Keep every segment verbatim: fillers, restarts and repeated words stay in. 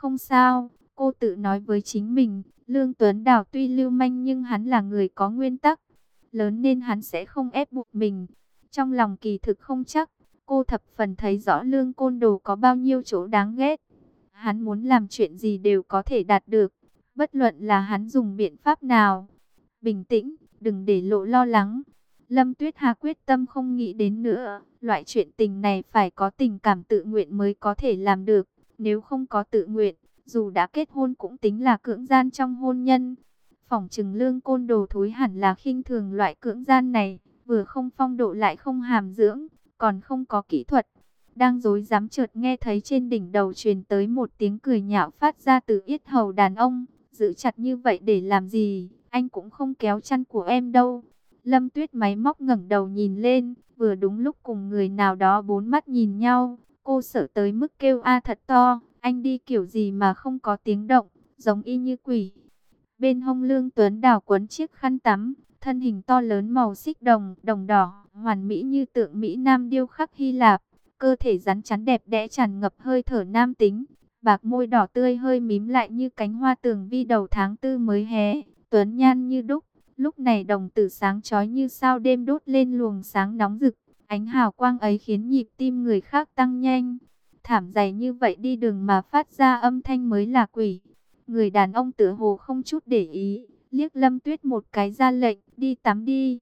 Không sao, cô tự nói với chính mình, Lương Tuấn Đào tuy lưu manh nhưng hắn là người có nguyên tắc, lớn nên hắn sẽ không ép buộc mình. Trong lòng kỳ thực không chắc, cô thập phần thấy rõ Lương Côn Đồ có bao nhiêu chỗ đáng ghét. Hắn muốn làm chuyện gì đều có thể đạt được, bất luận là hắn dùng biện pháp nào. Bình tĩnh, đừng để lộ lo lắng. Lâm Tuyết Hà quyết tâm không nghĩ đến nữa. Loại chuyện tình này phải có tình cảm tự nguyện mới có thể làm được. Nếu không có tự nguyện, dù đã kết hôn cũng tính là cưỡng gian trong hôn nhân. Phỏng chừng Lương Côn Đồ thối hẳn là khinh thường loại cưỡng gian này. Vừa không phong độ lại không hàm dưỡng, còn không có kỹ thuật. Đang rối rắm chợt nghe thấy trên đỉnh đầu truyền tới một tiếng cười nhạo phát ra từ yết hầu đàn ông. Giữ chặt như vậy để làm gì? Anh cũng không kéo chăn của em đâu. Lâm Tuyết máy móc ngẩng đầu nhìn lên, vừa đúng lúc cùng người nào đó bốn mắt nhìn nhau. Cô sợ tới mức kêu a thật to, anh đi kiểu gì mà không có tiếng động, giống y như quỷ. Bên hông Lương Tuấn Đào quấn chiếc khăn tắm, thân hình to lớn màu xích đồng, đồng đỏ, hoàn mỹ như tượng Mỹ Nam điêu khắc Hy Lạp. Cơ thể rắn chắn đẹp đẽ tràn ngập hơi thở nam tính, bạc môi đỏ tươi hơi mím lại như cánh hoa tường vi đầu tháng tư mới hé, tuấn nhan như đúc. Lúc này đồng tử sáng chói như sao đêm đốt lên luồng sáng nóng rực, ánh hào quang ấy khiến nhịp tim người khác tăng nhanh. Thảm dày như vậy đi đường mà phát ra âm thanh mới là quỷ. Người đàn ông tựa hồ không chút để ý, liếc Lâm Tuyết một cái ra lệnh, đi tắm đi.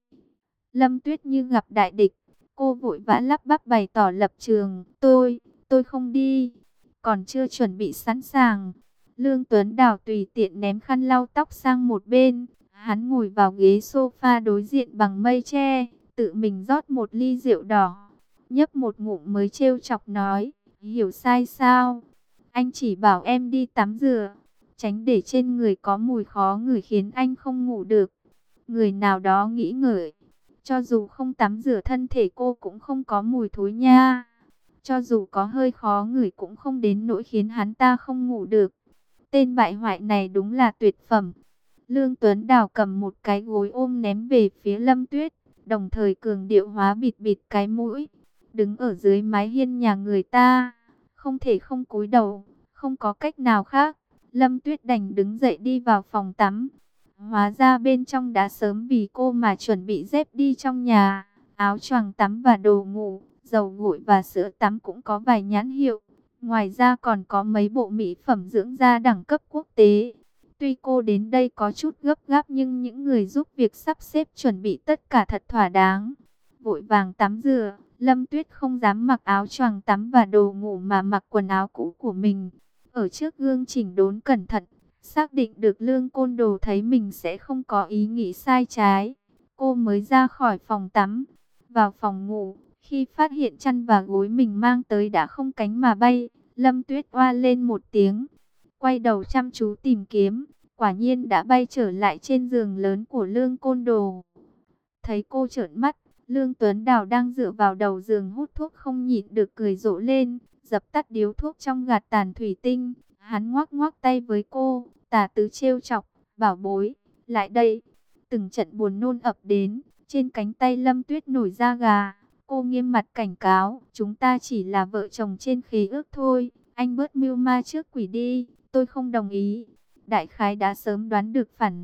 Lâm Tuyết như gặp đại địch, cô vội vã lắp bắp bày tỏ lập trường, tôi, tôi không đi, còn chưa chuẩn bị sẵn sàng. Lương Tuấn Đào tùy tiện ném khăn lau tóc sang một bên, hắn ngồi vào ghế sofa đối diện bằng mây tre, tự mình rót một ly rượu đỏ, nhấp một ngụm mới trêu chọc nói, hiểu sai sao? Anh chỉ bảo em đi tắm rửa, tránh để trên người có mùi khó ngửi khiến anh không ngủ được. Người nào đó nghĩ ngợi, cho dù không tắm rửa thân thể cô cũng không có mùi thối nha. Cho dù có hơi khó ngửi cũng không đến nỗi khiến hắn ta không ngủ được. Tên bại hoại này đúng là tuyệt phẩm. Lương Tuấn Đào cầm một cái gối ôm ném về phía Lâm Tuyết, đồng thời cường điệu hóa bịt bịt cái mũi. Đứng ở dưới mái hiên nhà người ta, không thể không cúi đầu, không có cách nào khác. Lâm Tuyết đành đứng dậy đi vào phòng tắm. Hóa ra bên trong đã sớm vì cô mà chuẩn bị dép đi trong nhà, áo choàng tắm và đồ ngủ, dầu gội và sữa tắm cũng có vài nhãn hiệu. Ngoài ra còn có mấy bộ mỹ phẩm dưỡng da đẳng cấp quốc tế. Tuy cô đến đây có chút gấp gáp nhưng những người giúp việc sắp xếp chuẩn bị tất cả thật thỏa đáng. Vội vàng tắm rửa, Lâm Tuyết không dám mặc áo choàng tắm và đồ ngủ mà mặc quần áo cũ của mình. Ở trước gương chỉnh đốn cẩn thận, xác định được Lương Côn Đồ thấy mình sẽ không có ý nghĩ sai trái, cô mới ra khỏi phòng tắm. Vào phòng ngủ, khi phát hiện chăn và gối mình mang tới đã không cánh mà bay, Lâm Tuyết oa lên một tiếng, quay đầu chăm chú tìm kiếm, quả nhiên đã bay trở lại trên giường lớn của Lương Côn Đồ. Thấy cô trợn mắt, Lương Tuấn Đào đang dựa vào đầu giường hút thuốc không nhịn được cười rộ lên, dập tắt điếu thuốc trong gạt tàn thủy tinh. Hắn ngoắc ngoắc tay với cô, tà tứ trêu chọc, bảo bối, lại đây. Từng trận buồn nôn ập đến, trên cánh tay Lâm Tuyết nổi da gà. Cô nghiêm mặt cảnh cáo, chúng ta chỉ là vợ chồng trên khế ước thôi. Anh bớt mưu ma trước quỷ đi, tôi không đồng ý. Đại khái đã sớm đoán được phản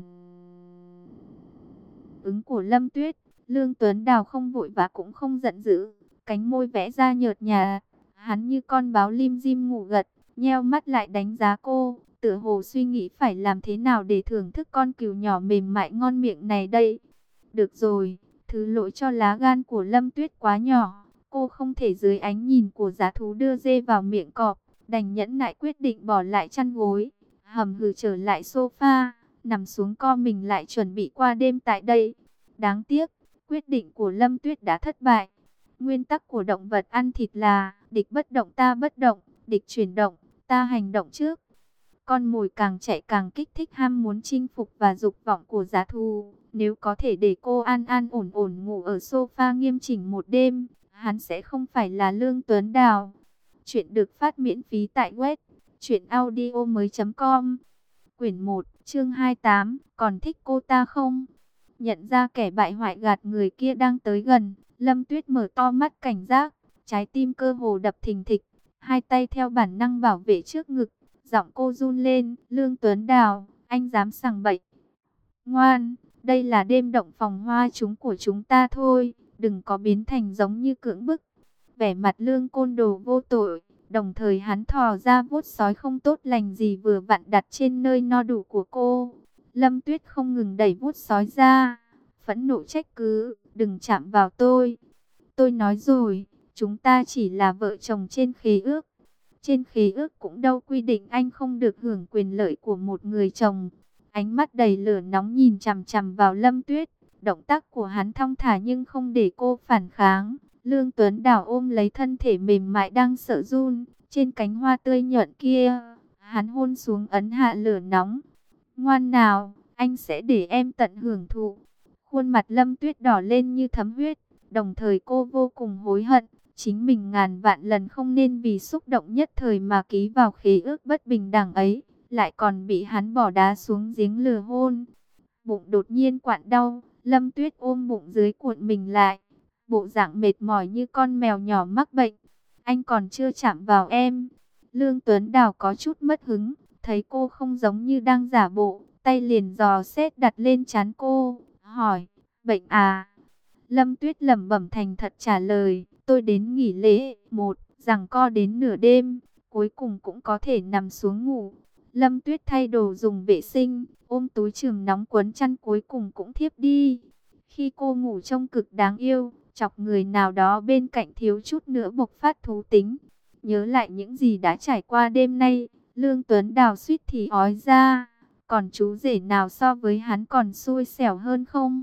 ứng của Lâm Tuyết. Lương Tuấn Đào không vội và cũng không giận dữ, cánh môi vẽ ra nhợt nhạt. Hắn như con báo lim dim ngủ gật, nheo mắt lại đánh giá cô, tựa hồ suy nghĩ phải làm thế nào để thưởng thức con cừu nhỏ mềm mại ngon miệng này đây. Được rồi, thứ lỗi cho lá gan của Lâm Tuyết quá nhỏ, cô không thể dưới ánh nhìn của giá thú đưa dê vào miệng cọp, đành nhẫn nại quyết định bỏ lại chăn gối, hầm hừ trở lại sofa, nằm xuống co mình lại chuẩn bị qua đêm tại đây. Đáng tiếc, quyết định của Lâm Tuyết đã thất bại. Nguyên tắc của động vật ăn thịt là địch bất động ta bất động, địch chuyển động, ta hành động trước. Con mồi càng chạy càng kích thích ham muốn chinh phục và dục vọng của giá thú. Nếu có thể để cô an an ổn ổn ngủ ở sofa nghiêm chỉnh một đêm, hắn sẽ không phải là Lương Tuấn Đào. Chuyện được phát miễn phí tại web truyệnaudiomoi chấm com. Quyển một, chương hai mươi tám, còn thích cô ta không? Nhận ra kẻ bại hoại gạt người kia đang tới gần, Lâm Tuyết mở to mắt cảnh giác, trái tim cơ hồ đập thình thịch, hai tay theo bản năng bảo vệ trước ngực, Giọng cô run lên, Lương Tuấn Đào, anh dám sằng bậy. Ngoan, đây là đêm động phòng hoa trúng của chúng ta thôi, đừng có biến thành giống như cưỡng bức. Vẻ mặt Lương Côn Đồ vô tội, đồng thời hắn thò ra vuốt sói không tốt lành gì vừa vặn đặt trên nơi no đủ của cô. Lâm Tuyết không ngừng đẩy vuốt sói ra, phẫn nộ trách cứ, đừng chạm vào tôi. Tôi nói rồi, chúng ta chỉ là vợ chồng trên khế ước. Trên khế ước cũng đâu quy định anh không được hưởng quyền lợi của một người chồng. Ánh mắt đầy lửa nóng nhìn chằm chằm vào Lâm Tuyết. Động tác của hắn thong thả nhưng không để cô phản kháng. Lương Tuấn Đào ôm lấy thân thể mềm mại đang sợ run. Trên cánh hoa tươi nhuận kia, hắn hôn xuống ấn hạ lửa nóng. Ngoan nào, anh sẽ để em tận hưởng thụ. Khuôn mặt Lâm Tuyết đỏ lên như thấm huyết. Đồng thời cô vô cùng hối hận. Chính mình ngàn vạn lần không nên vì xúc động nhất thời mà ký vào khế ước bất bình đẳng ấy. Lại còn bị hắn bỏ đá xuống giếng lừa hôn. Bụng đột nhiên quặn đau. Lâm Tuyết ôm bụng dưới cuộn mình lại. Bộ dạng mệt mỏi như con mèo nhỏ mắc bệnh. Anh còn chưa chạm vào em. Lương Tuấn Đào có chút mất hứng. Thấy cô không giống như đang giả bộ. Tay liền dò xét đặt lên trán cô. Hỏi, bệnh à? Lâm Tuyết lẩm bẩm thành thật trả lời. Tôi đến nghỉ lễ, một, giằng co đến nửa đêm. Cuối cùng cũng có thể nằm xuống ngủ. Lâm Tuyết thay đồ dùng vệ sinh. Ôm túi chườm nóng quấn chăn cuối cùng cũng thiếp đi. Khi cô ngủ trông cực đáng yêu. Chọc người nào đó bên cạnh thiếu chút nữa bộc phát thú tính. Nhớ lại những gì đã trải qua đêm nay. Lương Tuấn Đào suýt thì ói ra. Còn chú rể nào so với hắn còn xui xẻo hơn không?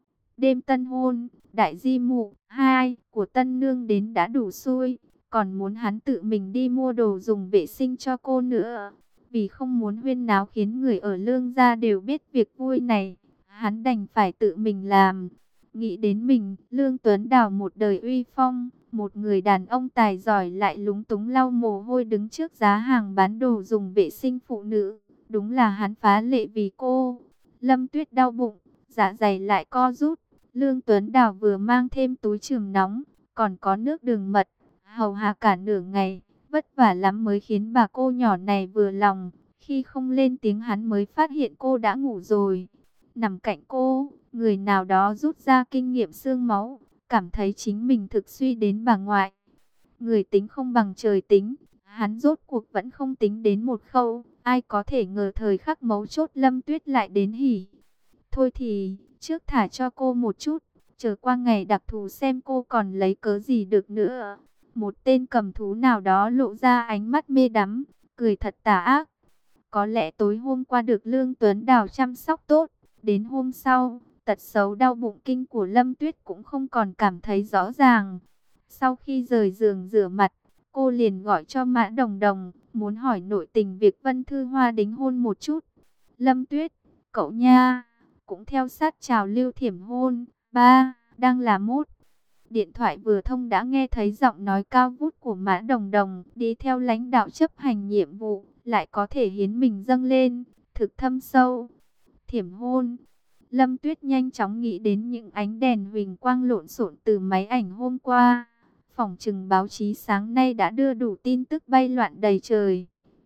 Đêm tân hôn, đại di mụ hai của tân nương đến đã đủ xui. Còn muốn hắn tự mình đi mua đồ dùng vệ sinh cho cô nữa. Vì không muốn huyên náo khiến người ở Lương gia đều biết việc vui này. Hắn đành phải tự mình làm. Nghĩ đến mình, Lương Tuấn Đào một đời uy phong. Một người đàn ông tài giỏi lại lúng túng lau mồ hôi đứng trước giá hàng bán đồ dùng vệ sinh phụ nữ. Đúng là hắn phá lệ vì cô. Lâm Tuyết đau bụng, dạ dày lại co rút. Lương Tuấn Đào vừa mang thêm túi chườm nóng, còn có nước đường mật. Hầu hạ cả nửa ngày, vất vả lắm mới khiến bà cô nhỏ này vừa lòng. Khi không lên tiếng hắn mới phát hiện cô đã ngủ rồi. Nằm cạnh cô, người nào đó rút ra kinh nghiệm xương máu, cảm thấy chính mình thực suy đến bà ngoại. Người tính không bằng trời tính, hắn rốt cuộc vẫn không tính đến một khâu. Ai có thể ngờ thời khắc mấu chốt Lâm Tuyết lại đến hỉ. Thôi thì, trước thả cho cô một chút, chờ qua ngày đặc thù xem cô còn lấy cớ gì được nữa. Một tên cầm thú nào đó lộ ra ánh mắt mê đắm, cười thật tà ác. Có lẽ tối hôm qua được Lương Tuấn Đào chăm sóc tốt, đến hôm sau, tật xấu đau bụng kinh của Lâm Tuyết cũng không còn cảm thấy rõ ràng. Sau khi rời giường rửa mặt, cô liền gọi cho Mã Đồng Đồng, muốn hỏi nội tình việc Vân Thư Hoa đính hôn một chút. Lâm Tuyết, cậu nha, cũng theo sát trào lưu thiểm hôn. Ba, đang là mốt. Điện thoại vừa thông đã nghe thấy giọng nói cao vút của Mã Đồng Đồng, đi theo lãnh đạo chấp hành nhiệm vụ, lại có thể hiến mình dâng lên, thực thâm sâu. Thiểm hôn. Lâm Tuyết nhanh chóng nghĩ đến những ánh đèn huỳnh quang lộn xộn từ máy ảnh hôm qua. Phòng trừng báo chí sáng nay đã đưa đủ tin tức bay loạn đầy trời.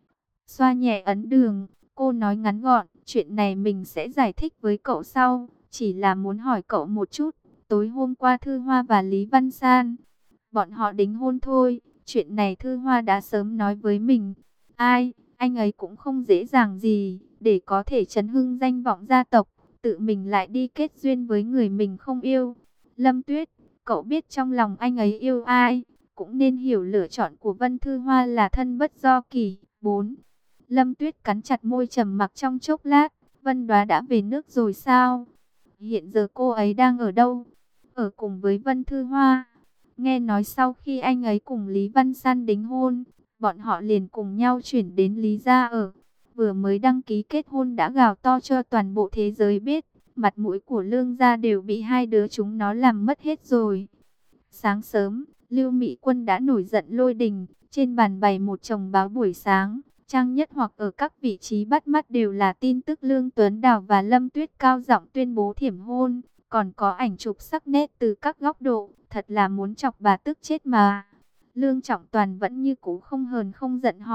Xoa nhẹ ấn đường, cô nói ngắn gọn, chuyện này mình sẽ giải thích với cậu sau, chỉ là muốn hỏi cậu một chút. Tối hôm qua Thư Hoa và Lý Văn San, bọn họ đính hôn thôi, chuyện này Thư Hoa đã sớm nói với mình. Ai, anh ấy cũng không dễ dàng gì, để có thể chấn hưng danh vọng gia tộc, tự mình lại đi kết duyên với người mình không yêu. Lâm Tuyết, cậu biết trong lòng anh ấy yêu ai, cũng nên hiểu lựa chọn của Vân Thư Hoa là thân bất do kỳ. Bốn. Lâm Tuyết cắn chặt môi trầm mặc trong chốc lát. Vân Đoá đã về nước rồi sao? Hiện giờ cô ấy đang ở đâu? Ở cùng với Vân Thư Hoa. Nghe nói sau khi anh ấy cùng Lý Văn San đính hôn, bọn họ liền cùng nhau chuyển đến Lý gia ở. Vừa mới đăng ký kết hôn đã gào to cho toàn bộ thế giới biết. Mặt mũi của Lương gia đều bị hai đứa chúng nó làm mất hết rồi. Sáng sớm, Lưu Mỹ Quân đã nổi giận lôi đình. Trên bàn bày một chồng báo buổi sáng. Trang nhất hoặc ở các vị trí bắt mắt đều là tin tức Lương Tuấn Đào và Lâm Tuyết cao giọng tuyên bố thiểm hôn. Còn có ảnh chụp sắc nét từ các góc độ. Thật là muốn chọc bà tức chết mà. Lương Trọng Toàn vẫn như cũ không hờn không giận hỏi.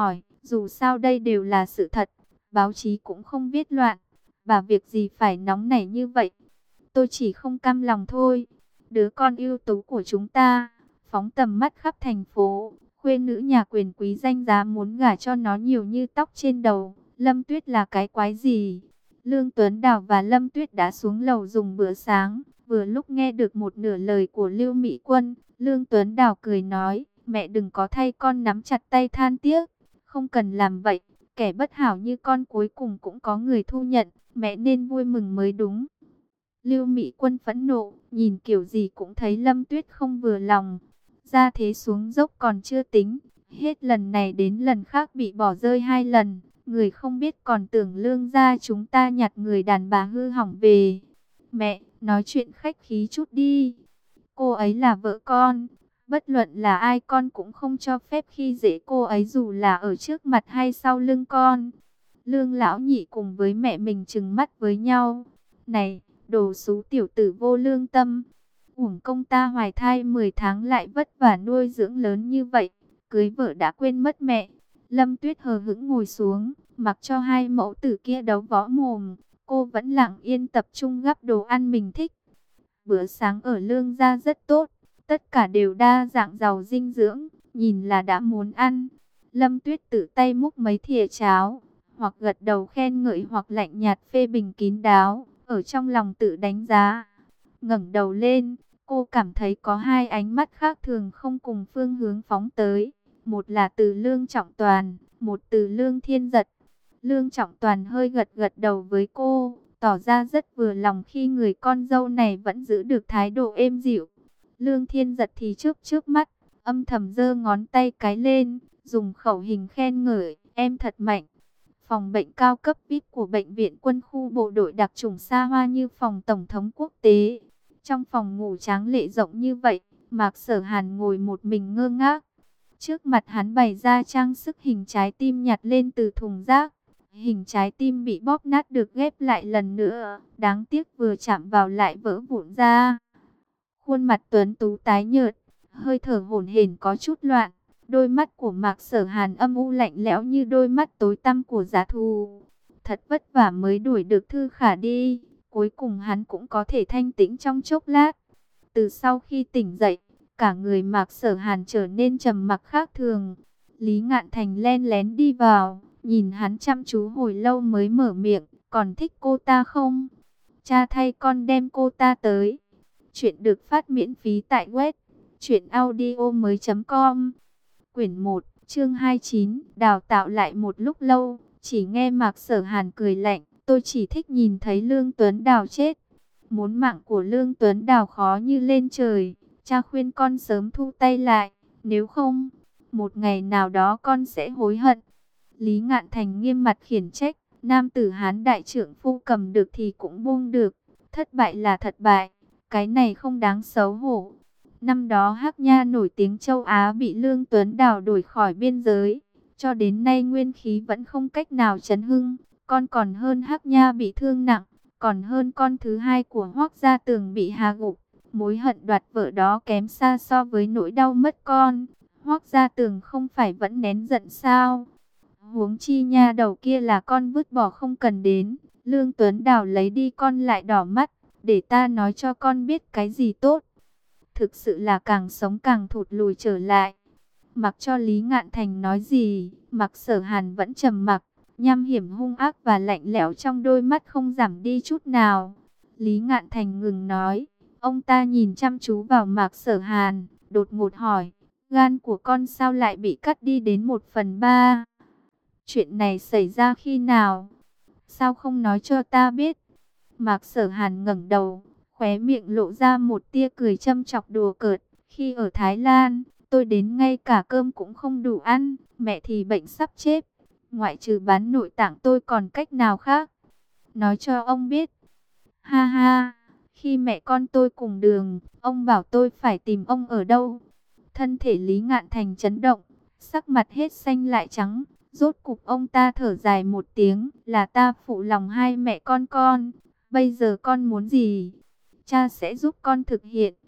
Dù sao đây đều là sự thật, báo chí cũng không viết loạn, bà việc gì phải nóng nảy như vậy. Tôi chỉ không cam lòng thôi. Đứa con ưu tú của chúng ta, phóng tầm mắt khắp thành phố, khuê nữ nhà quyền quý danh giá muốn gả cho nó nhiều như tóc trên đầu. Lâm Tuyết là cái quái gì? Lương Tuấn Đào và Lâm Tuyết đã xuống lầu dùng bữa sáng. Vừa lúc nghe được một nửa lời của Lưu Mỹ Quân, Lương Tuấn Đào cười nói, mẹ đừng có thay con nắm chặt tay than tiếc. Không cần làm vậy, kẻ bất hảo như con cuối cùng cũng có người thu nhận, mẹ nên vui mừng mới đúng. Lưu Mỹ Quân phẫn nộ, nhìn kiểu gì cũng thấy Lâm Tuyết không vừa lòng. Ra thế xuống dốc còn chưa tính, hết lần này đến lần khác bị bỏ rơi hai lần. Người không biết còn tưởng Lương gia chúng ta nhặt người đàn bà hư hỏng về. Mẹ, nói chuyện khách khí chút đi. Cô ấy là vợ con, bất luận là ai con cũng không cho phép khi dễ cô ấy dù là ở trước mặt hay sau lưng con. Lương lão nhị cùng với mẹ mình trừng mắt với nhau. Này, đồ xú tiểu tử vô lương tâm. Uổng công ta hoài thai mười tháng lại vất vả nuôi dưỡng lớn như vậy. Cưới vợ đã quên mất mẹ. Lâm Tuyết hờ hững ngồi xuống, mặc cho hai mẫu tử kia đấu võ mồm. Cô vẫn lặng yên tập trung gắp đồ ăn mình thích. Bữa sáng ở Lương gia rất tốt. Tất cả đều đa dạng giàu dinh dưỡng. Nhìn là đã muốn ăn. Lâm Tuyết tự tay múc mấy thìa cháo. Hoặc gật đầu khen ngợi hoặc lạnh nhạt phê bình kín đáo. Ở trong lòng tự đánh giá. Ngẩng đầu lên, cô cảm thấy có hai ánh mắt khác thường không cùng phương hướng phóng tới. Một là từ Lương Trọng Toàn, một từ Lương Thiên Giật. Lương Trọng Toàn hơi gật gật đầu với cô, tỏ ra rất vừa lòng khi người con dâu này vẫn giữ được thái độ êm dịu. Lương Thiên Giật thì chớp chớp mắt, âm thầm giơ ngón tay cái lên, dùng khẩu hình khen ngợi, em thật mạnh. Phòng bệnh cao cấp vê i pê của bệnh viện quân khu bộ đội đặc chủng xa hoa như phòng tổng thống quốc tế. Trong phòng ngủ tráng lệ rộng như vậy, Mạc Sở Hàn ngồi một mình ngơ ngác. Trước mặt hắn bày ra trang sức hình trái tim nhặt lên từ thùng rác. Hình trái tim bị bóp nát được ghép lại lần nữa, đáng tiếc vừa chạm vào lại vỡ vụn ra. Khuôn mặt tuấn tú tái nhợt, hơi thở hổn hển có chút loạn. Đôi mắt của Mạc Sở Hàn âm u lạnh lẽo như đôi mắt tối tăm của giá thù. Thật vất vả mới đuổi được Thư Khả đi, cuối cùng hắn cũng có thể thanh tĩnh trong chốc lát. Từ sau khi tỉnh dậy, cả người Mạc Sở Hàn trở nên trầm mặc khác thường. Lý Ngạn Thành len lén đi vào, nhìn hắn chăm chú hồi lâu mới mở miệng, còn thích cô ta không? Cha thay con đem cô ta tới. Chuyện được phát miễn phí tại web truyện audio mới chấm com. Quyển một, chương hai mươi chín, đào tạo lại một lúc lâu, chỉ nghe Mạc Sở Hàn cười lạnh, tôi chỉ thích nhìn thấy Lương Tuấn Đào chết. Muốn mạng của Lương Tuấn Đào khó như lên trời, cha khuyên con sớm thu tay lại, nếu không, một ngày nào đó con sẽ hối hận. Lý Ngạn Thành nghiêm mặt khiển trách, nam tử Hán đại trưởng phu cầm được thì cũng buông được, thất bại là thất bại, cái này không đáng xấu hổ. Năm đó Hắc Nha nổi tiếng châu Á bị Lương Tuấn Đào đuổi khỏi biên giới, cho đến nay nguyên khí vẫn không cách nào chấn hưng, con còn hơn Hắc Nha bị thương nặng, còn hơn con thứ hai của Hoắc Gia Tường bị hạ gục. Mối hận đoạt vợ đó kém xa so với nỗi đau mất con. Hoắc Gia Tường không phải vẫn nén giận sao? Huống chi nha đầu kia là con vứt bỏ không cần đến. Lương Tuấn Đào lấy đi con lại đỏ mắt, để ta nói cho con biết cái gì tốt. Thực sự là càng sống càng thụt lùi trở lại. Mặc cho Lý Ngạn Thành nói gì, Mạc Sở Hàn vẫn trầm mặc, nham hiểm hung ác và lạnh lẽo trong đôi mắt không giảm đi chút nào. Lý Ngạn Thành ngừng nói, ông ta nhìn chăm chú vào Mạc Sở Hàn, đột ngột hỏi, gan của con sao lại bị cắt đi đến một phần ba? Chuyện này xảy ra khi nào? Sao không nói cho ta biết? Mạc Sở Hàn ngẩng đầu, khóe miệng lộ ra một tia cười châm chọc đùa cợt. Khi ở Thái Lan, tôi đến ngay cả cơm cũng không đủ ăn, mẹ thì bệnh sắp chết. Ngoại trừ bán nội tạng tôi còn cách nào khác? Nói cho ông biết. Ha ha, khi mẹ con tôi cùng đường, ông bảo tôi phải tìm ông ở đâu? Thân thể Lý Ngạn Thành chấn động, sắc mặt hết xanh lại trắng. Rốt cục ông ta thở dài một tiếng, là ta phụ lòng hai mẹ con con. Bây giờ con muốn gì? Cha sẽ giúp con thực hiện.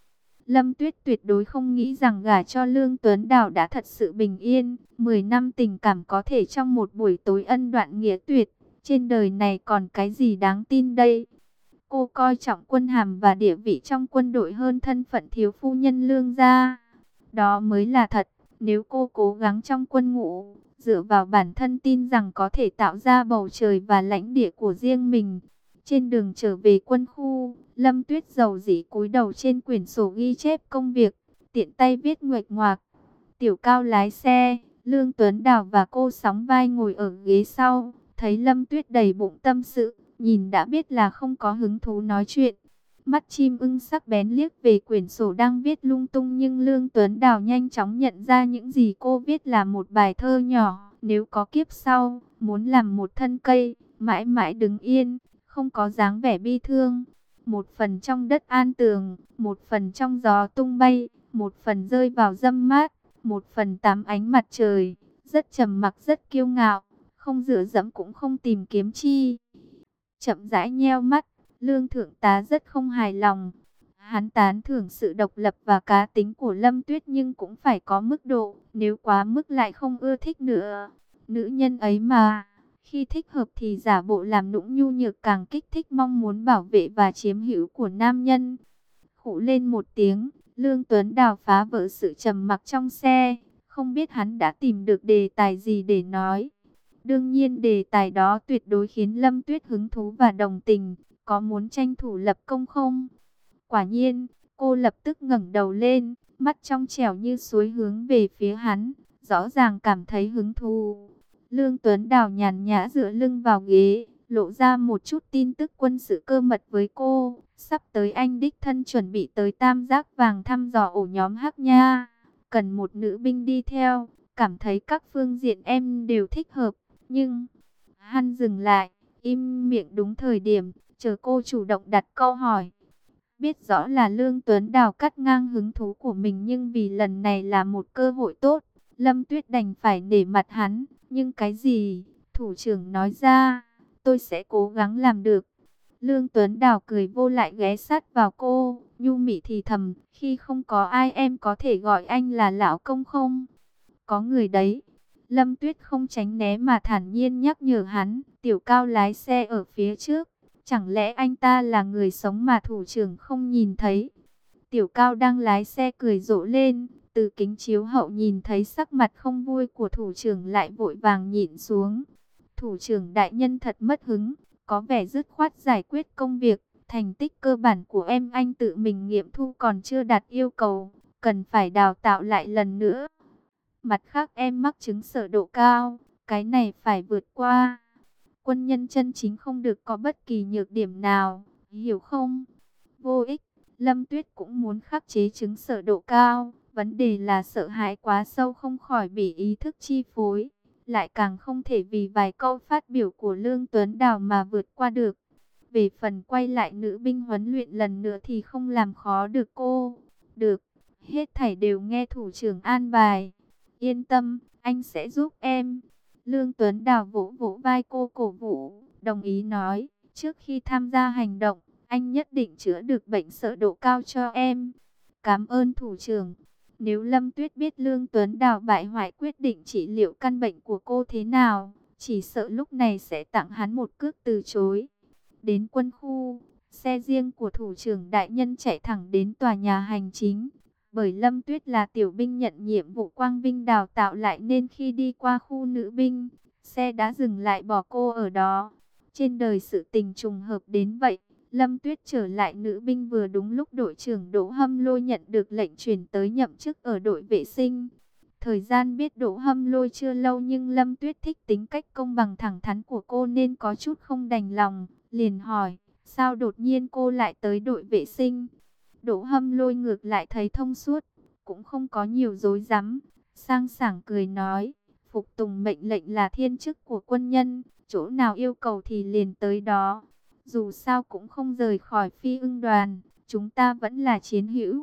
Lâm Tuyết tuyệt đối không nghĩ rằng gả cho Lương Tuấn Đào đã thật sự bình yên. Mười năm tình cảm có thể trong một buổi tối ân đoạn nghĩa tuyệt. Trên đời này còn cái gì đáng tin đây? Cô coi trọng quân hàm và địa vị trong quân đội hơn thân phận thiếu phu nhân Lương gia. Đó mới là thật. Nếu cô cố gắng trong quân ngũ, dựa vào bản thân tin rằng có thể tạo ra bầu trời và lãnh địa của riêng mình. Trên đường trở về quân khu, Lâm Tuyết dầu dĩ cúi đầu trên quyển sổ ghi chép công việc, tiện tay viết nguệch ngoạc. Tiểu Cao lái xe, Lương Tuấn Đào và cô sóng vai ngồi ở ghế sau, thấy Lâm Tuyết đầy bụng tâm sự, nhìn đã biết là không có hứng thú nói chuyện. Mắt chim ưng sắc bén liếc về quyển sổ đang viết lung tung, nhưng Lương Tuấn Đào nhanh chóng nhận ra những gì cô viết là một bài thơ nhỏ. Nếu có kiếp sau, muốn làm một thân cây, mãi mãi đứng yên, không có dáng vẻ bi thương. Một phần trong đất an tường, một phần trong gió tung bay, một phần rơi vào dâm mát, một phần tắm ánh mặt trời. Rất trầm mặc, rất kiêu ngạo, không dựa dẫm cũng không tìm kiếm chi. Chậm rãi nheo mắt, Lương Thượng tá rất không hài lòng. Hắn tán thưởng sự độc lập và cá tính của Lâm Tuyết, nhưng cũng phải có mức độ, nếu quá mức lại không ưa thích nữa. Nữ nhân ấy mà, khi thích hợp thì giả bộ làm nũng nhu nhược, càng kích thích mong muốn bảo vệ và chiếm hữu của nam nhân. Khụ lên một tiếng, Lương Tuấn Đào phá vỡ sự trầm mặc trong xe, không biết hắn đã tìm được đề tài gì để nói. Đương nhiên đề tài đó tuyệt đối khiến Lâm Tuyết hứng thú và đồng tình. Có muốn tranh thủ lập công không? Quả nhiên, cô lập tức ngẩng đầu lên, mắt trong trẻo như suối hướng về phía hắn, rõ ràng cảm thấy hứng thú. Lương Tuấn Đào nhàn nhã dựa lưng vào ghế, lộ ra một chút tin tức quân sự cơ mật với cô. Sắp tới anh đích thân chuẩn bị tới Tam Giác Vàng thăm dò ổ nhóm Hắc Nha. Cần một nữ binh đi theo, cảm thấy các phương diện em đều thích hợp. Nhưng, hắn dừng lại, im miệng đúng thời điểm, chờ cô chủ động đặt câu hỏi. Biết rõ là Lương Tuấn Đào cắt ngang hứng thú của mình, nhưng vì lần này là một cơ hội tốt, Lâm Tuyết đành phải nể mặt hắn. Nhưng cái gì? Thủ trưởng nói ra, tôi sẽ cố gắng làm được. Lương Tuấn Đào cười vô lại ghé sát vào cô, nhu mị thì thầm, khi không có ai em có thể gọi anh là lão công không? Có người đấy. Lâm Tuyết không tránh né mà thản nhiên nhắc nhở hắn. Tiểu Cao lái xe ở phía trước, chẳng lẽ anh ta là người sống mà thủ trưởng không nhìn thấy? Tiểu Cao đang lái xe cười rộ lên, từ kính chiếu hậu nhìn thấy sắc mặt không vui của thủ trưởng, lại vội vàng nhịn xuống. Thủ trưởng đại nhân thật mất hứng, có vẻ dứt khoát giải quyết công việc. Thành tích cơ bản của em anh tự mình nghiệm thu còn chưa đạt yêu cầu, cần phải đào tạo lại lần nữa. Mặt khác em mắc chứng sợ độ cao, cái này phải vượt qua. Quân nhân chân chính không được có bất kỳ nhược điểm nào, hiểu không? Vô ích, Lâm Tuyết cũng muốn khắc chế chứng sợ độ cao. Vấn đề là sợ hãi quá sâu không khỏi bị ý thức chi phối. Lại càng không thể vì vài câu phát biểu của Lương Tuấn Đào mà vượt qua được. Về phần quay lại nữ binh huấn luyện lần nữa thì không làm khó được cô. Được, hết thảy đều nghe thủ trưởng an bài. Yên tâm, anh sẽ giúp em. Lương Tuấn Đào vỗ vỗ vai cô cổ vũ, đồng ý nói, trước khi tham gia hành động, anh nhất định chữa được bệnh sợ độ cao cho em. Cảm ơn thủ trưởng. Nếu Lâm Tuyết biết Lương Tuấn Đào bại hoại quyết định trị liệu căn bệnh của cô thế nào, chỉ sợ lúc này sẽ tặng hắn một cước từ chối. Đến quân khu, xe riêng của thủ trưởng đại nhân chạy thẳng đến tòa nhà hành chính. Bởi Lâm Tuyết là tiểu binh nhận nhiệm vụ Quang Vinh đào tạo lại nên khi đi qua khu nữ binh, xe đã dừng lại bỏ cô ở đó. Trên đời sự tình trùng hợp đến vậy, Lâm Tuyết trở lại nữ binh vừa đúng lúc đội trưởng Đỗ Hâm Lôi nhận được lệnh chuyển tới nhậm chức ở đội vệ sinh. Thời gian biết Đỗ Hâm Lôi chưa lâu, nhưng Lâm Tuyết thích tính cách công bằng thẳng thắn của cô nên có chút không đành lòng, liền hỏi, sao đột nhiên cô lại tới đội vệ sinh? Đỗ Hâm Lôi ngược lại thấy thông suốt, cũng không có nhiều rối rắm, sang sảng cười nói, phục tùng mệnh lệnh là thiên chức của quân nhân, chỗ nào yêu cầu thì liền tới đó. Dù sao cũng không rời khỏi Phi Ưng đoàn, chúng ta vẫn là chiến hữu.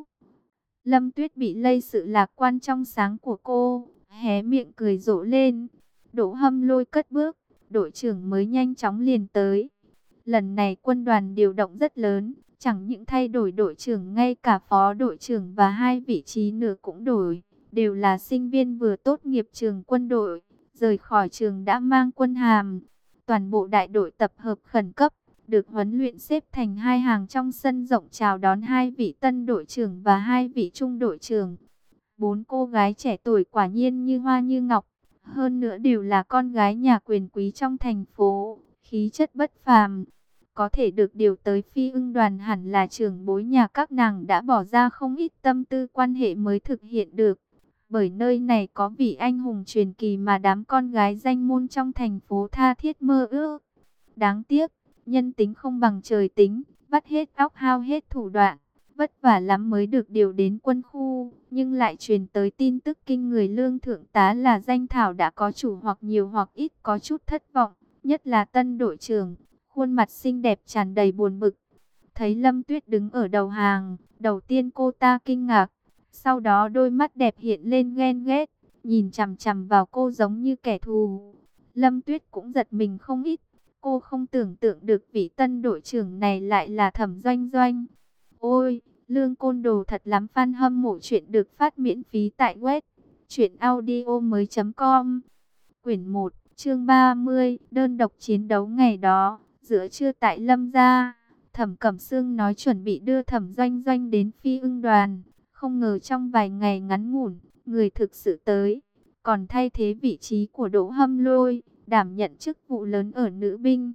Lâm Tuyết bị lây sự lạc quan trong sáng của cô, hé miệng cười rộ lên. Đỗ Hâm Lôi cất bước, đội trưởng mới nhanh chóng liền tới. Lần này quân đoàn điều động rất lớn, Chẳng những thay đổi đội trưởng, ngay cả phó đội trưởng và hai vị trí nữa cũng đổi. Đều là sinh viên vừa tốt nghiệp trường quân đội, rời khỏi trường đã mang quân hàm. Toàn bộ đại đội tập hợp khẩn cấp, được huấn luyện xếp thành hai hàng trong sân rộng chào đón hai vị tân đội trưởng và hai vị trung đội trưởng. Bốn cô gái trẻ tuổi quả nhiên như hoa như ngọc, hơn nữa đều là con gái nhà quyền quý trong thành phố, khí chất bất phàm. Có thể được điều tới Phi Ưng Đoàn hẳn là trưởng bối nhà các nàng đã bỏ ra không ít tâm tư quan hệ mới thực hiện được. Bởi nơi này có vị anh hùng truyền kỳ mà đám con gái danh môn trong thành phố tha thiết mơ ước. Đáng tiếc, nhân tính không bằng trời tính, vắt hết óc hao hết thủ đoạn. Vất vả lắm mới được điều đến quân khu, nhưng lại truyền tới tin tức kinh người Lương thượng tá là danh thảo đã có chủ, hoặc nhiều hoặc ít có chút thất vọng, nhất là tân đội trưởng, khuôn mặt xinh đẹp tràn đầy buồn bực. Thấy Lâm Tuyết đứng ở đầu hàng, đầu tiên cô ta kinh ngạc, sau đó đôi mắt đẹp hiện lên ghen ghét, nhìn chằm chằm vào cô giống như kẻ thù. Lâm Tuyết cũng giật mình không ít, cô không tưởng tượng được vị tân đội trưởng này lại là Thẩm Doanh Doanh. Ôi, Lương côn đồ thật lắm. Fan hâm mộ chuyện được phát miễn phí tại web truyệnaudiomoi chấm com. Quyển một, chương ba mươi, đơn độc chiến đấu. Ngày đó, giữa trưa tại Lâm gia, Thẩm Cẩm Sương nói chuẩn bị đưa Thẩm Doanh Doanh đến Phi Ưng Đoàn, không ngờ trong vài ngày ngắn ngủn, người thực sự tới, còn thay thế vị trí của Đỗ Hâm Lôi, đảm nhận chức vụ lớn ở nữ binh.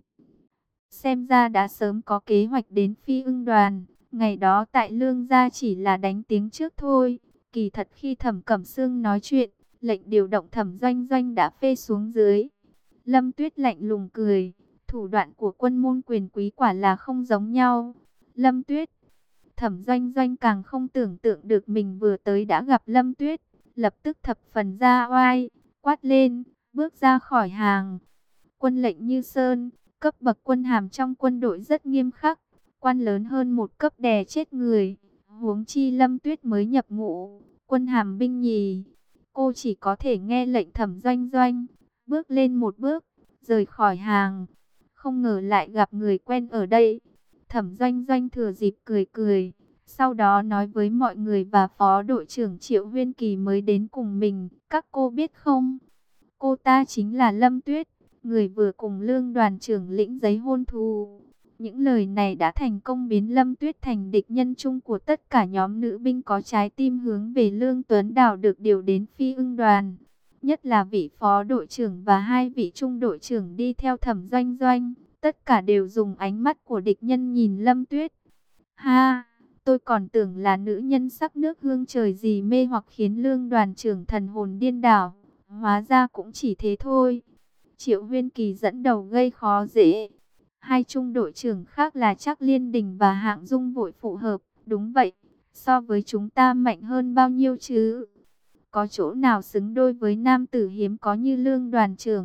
Xem ra đã sớm có kế hoạch đến Phi Ưng Đoàn. Ngày đó tại Lương gia chỉ là đánh tiếng trước thôi. Kỳ thật khi Thẩm Cẩm Sương nói chuyện, lệnh điều động Thẩm Doanh Doanh đã phê xuống dưới. Lâm Tuyết lạnh lùng cười, thủ đoạn của quân môn quyền quý quả là không giống nhau. Lâm Tuyết, Thẩm Doanh Doanh càng không tưởng tượng được mình vừa tới đã gặp Lâm Tuyết, lập tức thập phần ra oai, quát lên, bước ra khỏi hàng. Quân lệnh như sơn, cấp bậc quân hàm trong quân đội rất nghiêm khắc, quan lớn hơn một cấp đè chết người. Huống chi Lâm Tuyết mới nhập ngũ, quân hàm binh nhì, cô chỉ có thể nghe lệnh Thẩm Doanh Doanh, bước lên một bước, rời khỏi hàng. Không ngờ lại gặp người quen ở đây. Thẩm Doanh Doanh thừa dịp cười cười, sau đó nói với mọi người và phó đội trưởng Triệu Huyên Kỳ mới đến cùng mình, các cô biết không? Cô ta chính là Lâm Tuyết, người vừa cùng Lương đoàn trưởng lĩnh giấy hôn thú. Những lời này đã thành công biến Lâm Tuyết thành địch nhân chung của tất cả nhóm nữ binh có trái tim hướng về Lương Tuấn Đào được điều đến Phi Ưng Đoàn. Nhất là vị phó đội trưởng và hai vị trung đội trưởng đi theo Thẩm Doanh Doanh, tất cả đều dùng ánh mắt của địch nhân nhìn Lâm Tuyết. Ha, tôi còn tưởng là nữ nhân sắc nước hương trời gì mê hoặc khiến Lương đoàn trưởng thần hồn điên đảo, hóa ra cũng chỉ thế thôi. Triệu Huyên Kỳ dẫn đầu gây khó dễ. Hai trung đội trưởng khác là Trác Liên Đình và Hạng Dung vội phụ hợp. Đúng vậy, so với chúng ta mạnh hơn bao nhiêu chứ? Có chỗ nào xứng đôi với nam tử hiếm có như Lương đoàn trưởng?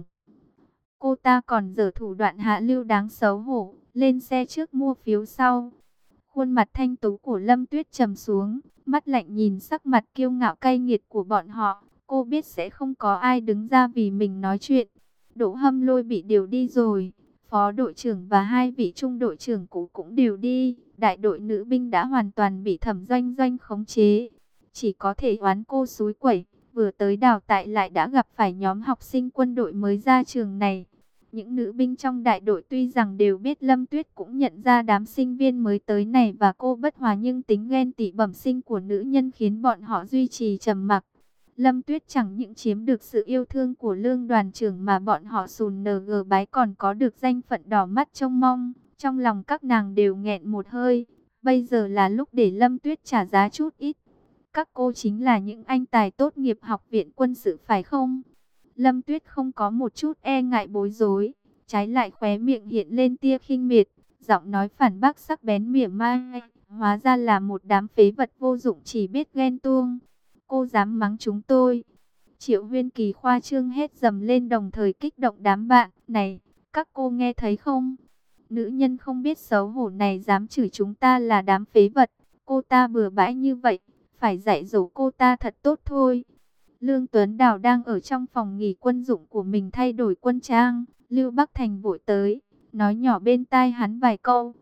Cô ta còn giở thủ đoạn hạ lưu đáng xấu hổ, lên xe trước mua phiếu sau. Khuôn mặt thanh tú của Lâm Tuyết trầm xuống, mắt lạnh nhìn sắc mặt kiêu ngạo cay nghiệt của bọn họ. Cô biết sẽ không có ai đứng ra vì mình nói chuyện. Đỗ Hâm Lôi bị điều đi rồi, phó đội trưởng và hai vị trung đội trưởng cũ cũng đều đi. Đại đội nữ binh đã hoàn toàn bị Thẩm Doanh Doanh khống chế, chỉ có thể oán cô xúi quẩy. Vừa tới đào tại lại đã gặp phải nhóm học sinh quân đội mới ra trường này. Những nữ binh trong đại đội tuy rằng đều biết Lâm Tuyết cũng nhận ra đám sinh viên mới tới này và cô bất hòa, nhưng tính ghen tị bẩm sinh của nữ nhân khiến bọn họ duy trì trầm mặc. Lâm Tuyết chẳng những chiếm được sự yêu thương của Lương đoàn trưởng mà bọn họ sùn nờ gờ bái còn có được danh phận đỏ mắt trông mong. Trong lòng các nàng đều nghẹn một hơi. Bây giờ là lúc để Lâm Tuyết trả giá chút ít. Các cô chính là những anh tài tốt nghiệp học viện quân sự phải không? Lâm Tuyết không có một chút e ngại bối rối, trái lại khóe miệng hiện lên tia khinh miệt, giọng nói phản bác sắc bén mỉa mai, hóa ra là một đám phế vật vô dụng chỉ biết ghen tuông. Cô dám mắng chúng tôi? Triệu Huyên Kỳ khoa trương hét dầm lên, đồng thời kích động đám bạn. Này, các cô nghe thấy không? Nữ nhân không biết xấu hổ này dám chửi chúng ta là đám phế vật. Cô ta bừa bãi như vậy, phải dạy dỗ cô ta thật tốt thôi. Lương Tuấn Đào đang ở trong phòng nghỉ quân dụng của mình thay đổi quân trang. Lưu Bắc Thành vội tới, nói nhỏ bên tai hắn vài câu.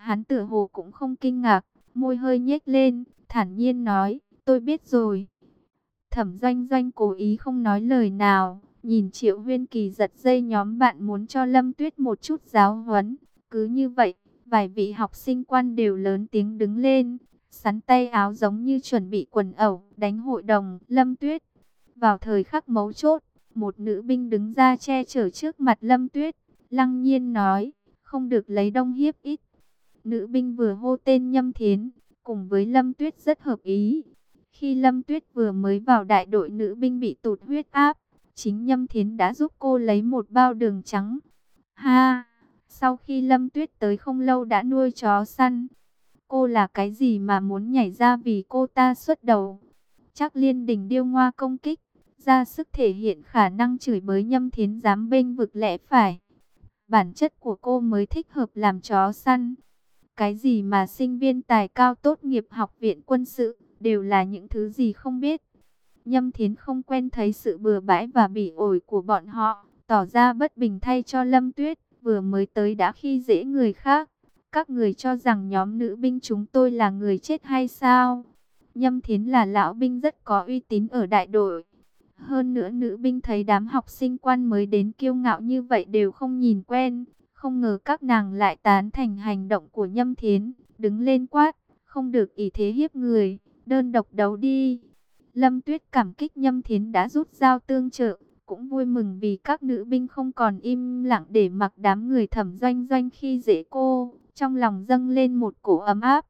Hắn tựa hồ cũng không kinh ngạc, môi hơi nhếch lên, thản nhiên nói, tôi biết rồi. Thẩm Doanh Doanh cố ý không nói lời nào, nhìn Triệu Huyên Kỳ giật dây nhóm bạn muốn cho Lâm Tuyết một chút giáo huấn. Cứ như vậy, vài vị học sinh quan đều lớn tiếng đứng lên, sắn tay áo giống như chuẩn bị quần ẩu, đánh hội đồng. Lâm Tuyết, vào thời khắc mấu chốt, một nữ binh đứng ra che chở trước mặt Lâm Tuyết, lăng nhiên nói, không được lấy đông hiếp ít. Nữ binh vừa hô tên Nhâm Thiến, cùng với Lâm Tuyết rất hợp ý. Khi Lâm Tuyết vừa mới vào đại đội, nữ binh bị tụt huyết áp, chính Nhâm Thiến đã giúp cô lấy một bao đường trắng. Ha, sau khi Lâm Tuyết tới không lâu đã nuôi chó săn. Cô là cái gì mà muốn nhảy ra vì cô ta xuất đầu? Chắc Liên Đình điêu ngoa công kích, ra sức thể hiện khả năng chửi bới Nhâm Thiến dám bênh vực lẽ phải. Bản chất của cô mới thích hợp làm chó săn. Cái gì mà sinh viên tài cao tốt nghiệp học viện quân sự, đều là những thứ gì không biết. Nhâm Thiến không quen thấy sự bừa bãi và bỉ ổi của bọn họ, tỏ ra bất bình thay cho Lâm Tuyết, vừa mới tới đã khi dễ người khác. Các người cho rằng nhóm nữ binh chúng tôi là người chết hay sao? Nhâm Thiến là lão binh rất có uy tín ở đại đội. Hơn nữa nữ binh thấy đám học sinh quan mới đến kiêu ngạo như vậy đều không nhìn quen. Không ngờ các nàng lại tán thành hành động của Nhâm Thiến, đứng lên quát, không được ỷ thế hiếp người, đơn độc đấu đi. Lâm Tuyết cảm kích Nhâm Thiến đã rút dao tương trợ, cũng vui mừng vì các nữ binh không còn im lặng để mặc đám người Thẩm Doanh Doanh khi dễ cô, trong lòng dâng lên một cổ ấm áp.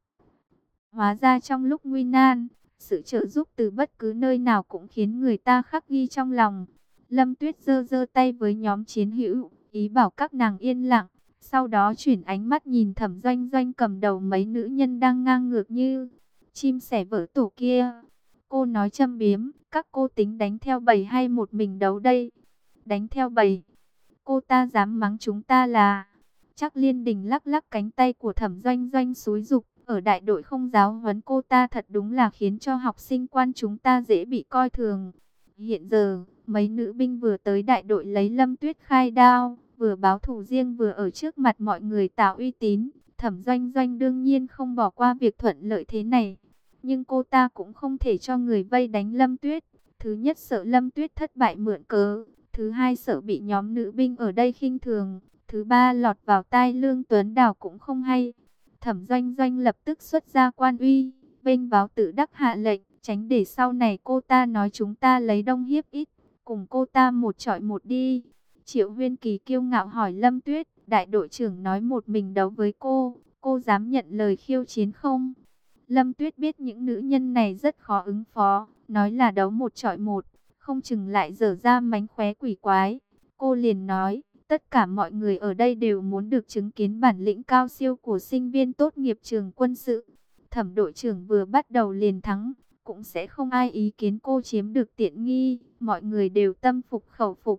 Hóa ra trong lúc nguy nan, sự trợ giúp từ bất cứ nơi nào cũng khiến người ta khắc ghi trong lòng. Lâm Tuyết giơ giơ tay với nhóm chiến hữu, ý bảo các nàng yên lặng, sau đó chuyển ánh mắt nhìn Thẩm Doanh Doanh cầm đầu mấy nữ nhân đang ngang ngược như chim sẻ vỡ tổ kia. Cô nói châm biếm, các cô tính đánh theo bầy hay một mình đấu đây? Đánh theo bầy? Cô ta dám mắng chúng ta là... Chắc Liên Đình lắc lắc cánh tay của Thẩm Doanh Doanh xúi giục, ở đại đội không giáo huấn cô ta thật đúng là khiến cho học sinh quan chúng ta dễ bị coi thường. Hiện giờ, mấy nữ binh vừa tới đại đội lấy Lâm Tuyết khai đao, vừa báo thù riêng vừa ở trước mặt mọi người tạo uy tín. Thẩm Doanh Doanh đương nhiên không bỏ qua việc thuận lợi thế này. Nhưng cô ta cũng không thể cho người vây đánh Lâm Tuyết. Thứ nhất sợ Lâm Tuyết thất bại mượn cớ. Thứ hai sợ bị nhóm nữ binh ở đây khinh thường. Thứ ba lọt vào tai Lương Tuấn Đào cũng không hay. Thẩm Doanh Doanh lập tức xuất ra quan uy, vênh váo tự đắc hạ lệnh, tránh để sau này cô ta nói chúng ta lấy đông hiếp ít, cùng cô ta một chọi một đi. Triệu Huyên Kỳ kiêu ngạo hỏi Lâm Tuyết, đại đội trưởng nói một mình đấu với cô, cô dám nhận lời khiêu chiến không? Lâm Tuyết biết những nữ nhân này rất khó ứng phó, nói là đấu một chọi một, không chừng lại dở ra mánh khóe quỷ quái. Cô liền nói, tất cả mọi người ở đây đều muốn được chứng kiến bản lĩnh cao siêu của sinh viên tốt nghiệp trường quân sự. Thẩm đội trưởng vừa bắt đầu liền thắng, cũng sẽ không ai ý kiến cô chiếm được tiện nghi, mọi người đều tâm phục khẩu phục.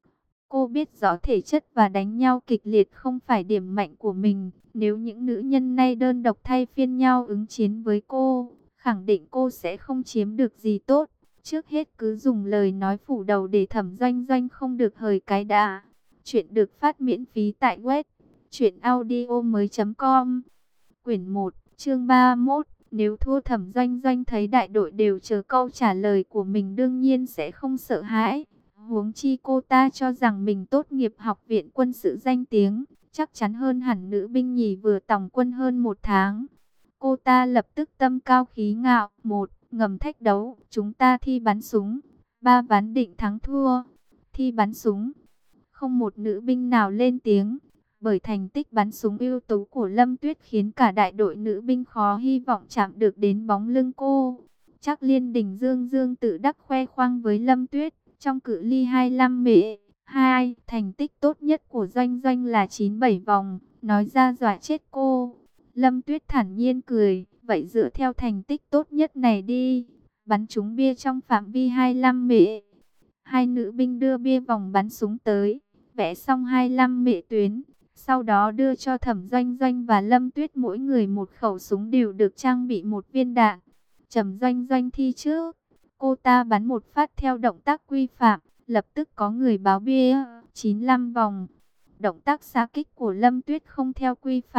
Cô biết rõ thể chất và đánh nhau kịch liệt không phải điểm mạnh của mình, nếu những nữ nhân này đơn độc thay phiên nhau ứng chiến với cô, khẳng định cô sẽ không chiếm được gì tốt. Trước hết cứ dùng lời nói phủ đầu để Thẩm Doanh Doanh không được hời cái đã. Chuyện được phát miễn phí tại web truyện audio mới chấm com. Quyển một, chương ba mươi mốt. Nếu thua, Thẩm Doanh Doanh thấy đại đội đều chờ câu trả lời của mình đương nhiên sẽ không sợ hãi. Huống chi cô ta cho rằng mình tốt nghiệp học viện quân sự danh tiếng, chắc chắn hơn hẳn nữ binh nhì vừa tòng quân hơn một tháng. Cô ta lập tức tâm cao khí ngạo. Một, ngầm thách đấu, chúng ta thi bắn súng. Ba, ván định thắng thua. Thi bắn súng. Không một nữ binh nào lên tiếng, bởi thành tích bắn súng ưu tú của Lâm Tuyết khiến cả đại đội nữ binh khó hy vọng chạm được đến bóng lưng cô. Chắc Liên Đình dương dương tự đắc khoe khoang với Lâm Tuyết, trong cự ly hai mươi lăm mễ, hai, thành tích tốt nhất của Doanh Doanh là chín mươi bảy vòng, nói ra dọa chết cô. Lâm Tuyết thản nhiên cười, vậy dựa theo thành tích tốt nhất này đi, bắn trúng bia trong phạm vi hai mươi lăm mễ. Hai nữ binh đưa bia vòng bắn súng tới, vẽ xong hai mươi lăm mệ tuyến, sau đó đưa cho Thẩm Doanh Doanh và Lâm Tuyết mỗi người một khẩu súng đều được trang bị một viên đạn. Thẩm Doanh Doanh thi trước, cô ta bắn một phát theo động tác quy phạm, lập tức có người báo bia chín mươi lăm vòng. Động tác xạ kích của Lâm Tuyết không theo quy phạm,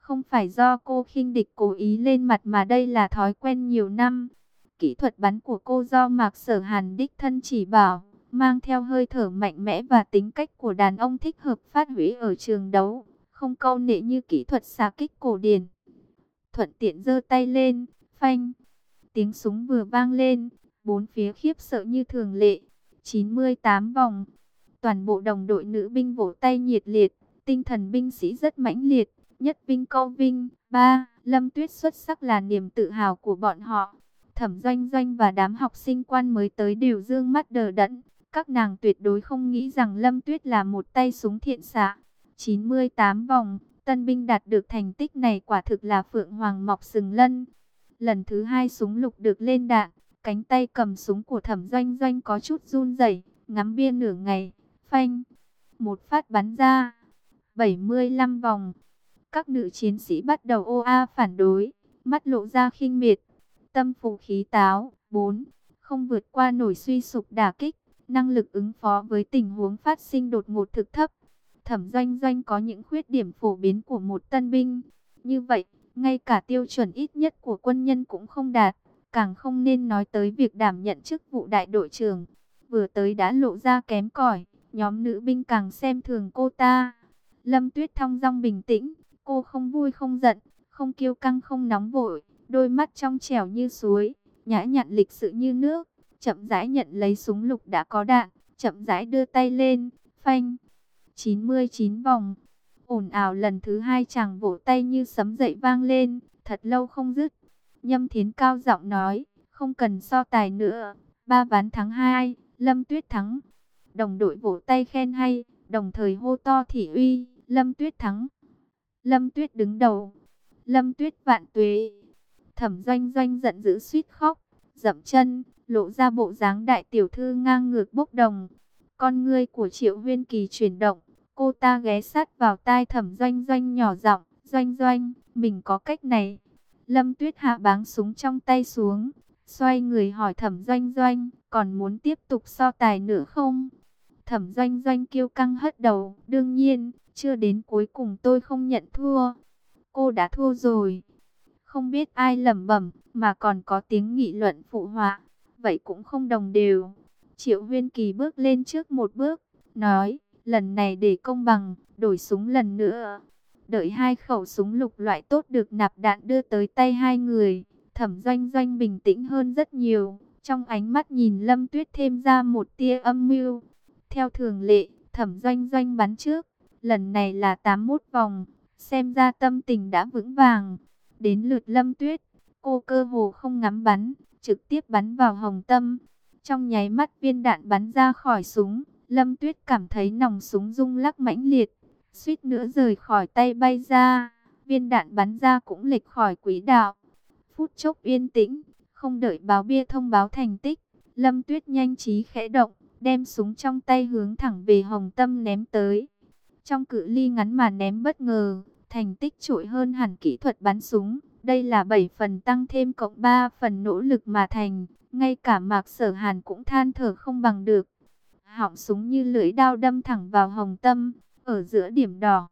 Không phải do cô khinh địch cố ý lên mặt mà đây là thói quen nhiều năm. Kỹ thuật bắn của cô do Mạc Sở Hàn đích thân chỉ bảo, mang theo hơi thở mạnh mẽ và tính cách của đàn ông thích hợp phát huy ở trường đấu, không câu nệ như kỹ thuật xạ kích cổ điển. Thuận tiện giơ tay lên, phanh. Tiếng súng vừa vang lên, bốn phía khiếp sợ như thường lệ. chín mươi tám vòng. Toàn bộ đồng đội nữ binh vỗ tay nhiệt liệt, tinh thần binh sĩ rất mãnh liệt, nhất vinh câu vinh. Ba, Lâm Tuyết xuất sắc là niềm tự hào của bọn họ. Thẩm Doanh Doanh và đám học sinh quan mới tới đều dương mắt đờ đẫn. Các nàng tuyệt đối không nghĩ rằng Lâm Tuyết là một tay súng thiện xạ. chín mươi tám vòng, tân binh đạt được thành tích này quả thực là phượng hoàng mọc sừng lân. Lần thứ hai súng lục được lên đạn, cánh tay cầm súng của Thẩm Doanh Doanh có chút run rẩy, ngắm bia nửa ngày, phanh, một phát bắn ra. bảy mươi lăm vòng, các nữ chiến sĩ bắt đầu ô a phản đối, mắt lộ ra khinh miệt, tâm phù khí táo. Bốn, không vượt qua nổi suy sụp đả kích, năng lực ứng phó với tình huống phát sinh đột ngột thực thấp. Thẩm Doanh Doanh có những khuyết điểm phổ biến của một tân binh. Như vậy, ngay cả tiêu chuẩn ít nhất của quân nhân cũng không đạt, càng không nên nói tới việc đảm nhận chức vụ đại đội trưởng. Vừa tới đã lộ ra kém cỏi, nhóm nữ binh càng xem thường cô ta. Lâm Tuyết thong dong bình tĩnh, cô không vui không giận, không kiêu căng không nóng vội, đôi mắt trong trẻo như suối, nhã nhặn lịch sự như nước, chậm rãi nhận lấy súng lục đã có đạn, chậm rãi đưa tay lên, phanh. chín mươi chín vòng. Ồn ào lần thứ hai, chàng vỗ tay như sấm dậy vang lên, thật lâu không dứt. Nhâm Thiến cao giọng nói, không cần so tài nữa, ba ván thắng hai, Lâm Tuyết thắng. Đồng đội vỗ tay khen hay, đồng thời hô to thị uy, Lâm Tuyết thắng. Lâm Tuyết đứng đầu, Lâm Tuyết vạn tuế. Thẩm Doanh Doanh giận dữ suýt khóc, dậm chân, lộ ra bộ dáng đại tiểu thư ngang ngược bốc đồng. Con ngươi của Triệu Huyên Kỳ chuyển động, cô ta ghé sát vào tai Thẩm Doanh Doanh nhỏ giọng, Doanh Doanh, mình có cách này. Lâm Tuyết hạ báng súng trong tay xuống, xoay người hỏi Thẩm Doanh Doanh, còn muốn tiếp tục so tài nữa không? Thẩm Doanh Doanh kiêu căng hất đầu, đương nhiên, chưa đến cuối cùng tôi không nhận thua. Cô đã thua rồi. Không biết ai lẩm bẩm, mà còn có tiếng nghị luận phụ họa, vậy cũng không đồng đều. Triệu Huyên Kỳ bước lên trước một bước, nói, lần này để công bằng, đổi súng lần nữa. Đợi hai khẩu súng lục loại tốt được nạp đạn đưa tới tay hai người, Thẩm Doanh Doanh bình tĩnh hơn rất nhiều, trong ánh mắt nhìn Lâm Tuyết thêm ra một tia âm mưu. Theo thường lệ, Thẩm Doanh Doanh bắn trước, lần này là tám mươi mốt vòng, xem ra tâm tình đã vững vàng. Đến lượt Lâm Tuyết, cô cơ hồ không ngắm bắn, trực tiếp bắn vào hồng tâm. Trong nháy mắt viên đạn bắn ra khỏi súng, Lâm Tuyết cảm thấy nòng súng rung lắc mãnh liệt, suýt nữa rời khỏi tay bay ra. Viên đạn bắn ra cũng lệch khỏi quỹ đạo. Phút chốc yên tĩnh, không đợi báo bia thông báo thành tích, Lâm Tuyết nhanh trí khẽ động, đem súng trong tay hướng thẳng về hồng tâm ném tới. Trong cự ly ngắn mà ném bất ngờ, thành tích trội hơn hẳn kỹ thuật bắn súng. Đây là bảy phần tăng thêm cộng ba phần nỗ lực mà thành. Ngay cả Mạc Sở Hàn cũng than thở không bằng được. Họng súng như lưỡi dao đâm thẳng vào hồng tâm, ở giữa điểm đỏ.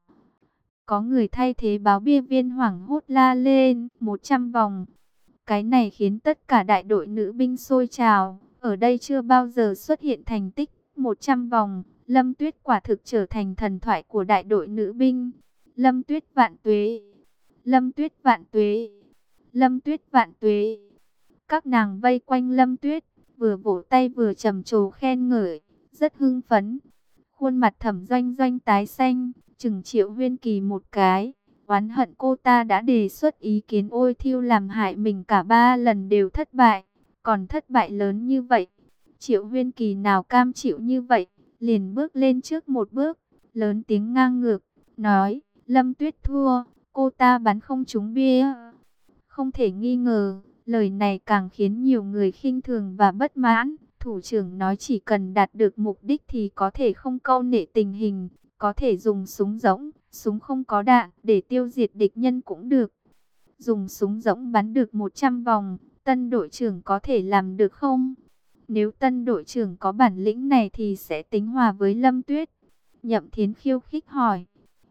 Có người thay thế báo bia viên hoảng hốt la lên, một trăm vòng. Cái này khiến tất cả đại đội nữ binh sôi trào. Ở đây chưa bao giờ xuất hiện thành tích một trăm vòng. Lâm Tuyết quả thực trở thành thần thoại của đại đội nữ binh. Lâm Tuyết vạn tuế, Lâm Tuyết vạn tuế, Lâm Tuyết vạn tuế. Các nàng vây quanh Lâm Tuyết, vừa vỗ tay vừa trầm trồ khen ngợi, rất hưng phấn. Khuôn mặt Thẩm Doanh Doanh tái xanh, chừng Triệu Huyên Kỳ một cái, oán hận cô ta đã đề xuất ý kiến ôi thiêu làm hại mình cả ba lần đều thất bại, còn thất bại lớn như vậy. Triệu Huyên Kỳ nào cam chịu như vậy, liền bước lên trước một bước, lớn tiếng ngang ngược, nói, Lâm Tuyết thua, cô ta bắn không trúng bia. Không thể nghi ngờ, lời này càng khiến nhiều người khinh thường và bất mãn. Thủ trưởng nói chỉ cần đạt được mục đích thì có thể không câu nệ tình hình, có thể dùng súng rỗng, súng không có đạn để tiêu diệt địch nhân cũng được. Dùng súng rỗng bắn được một trăm vòng, tân đội trưởng có thể làm được không? Nếu tân đội trưởng có bản lĩnh này thì sẽ tính hòa với Lâm Tuyết. Nhậm Thiến khiêu khích hỏi.